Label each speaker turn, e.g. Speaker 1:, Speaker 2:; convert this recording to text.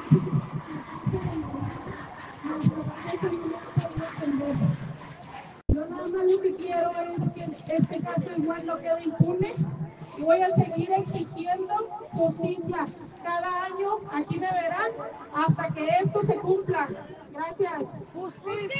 Speaker 1: Yo nada más lo que quiero es que este caso igual no quede impune y voy a seguir exigiendo justicia. Cada año aquí me verán hasta que esto se cumpla. Gracias. Justicia.